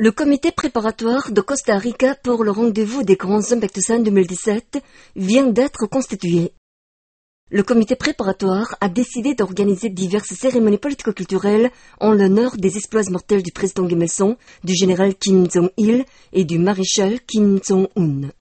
Le comité préparatoire de Costa Rica pour le rendez-vous des Grands Impactsan 2017 vient d'être constitué. Le comité préparatoire a décidé d'organiser diverses cérémonies politico-culturelles en l'honneur des exploits mortels du président Kim Il-sung, du général Kim Jong-il et du maréchal Kim Jong-un.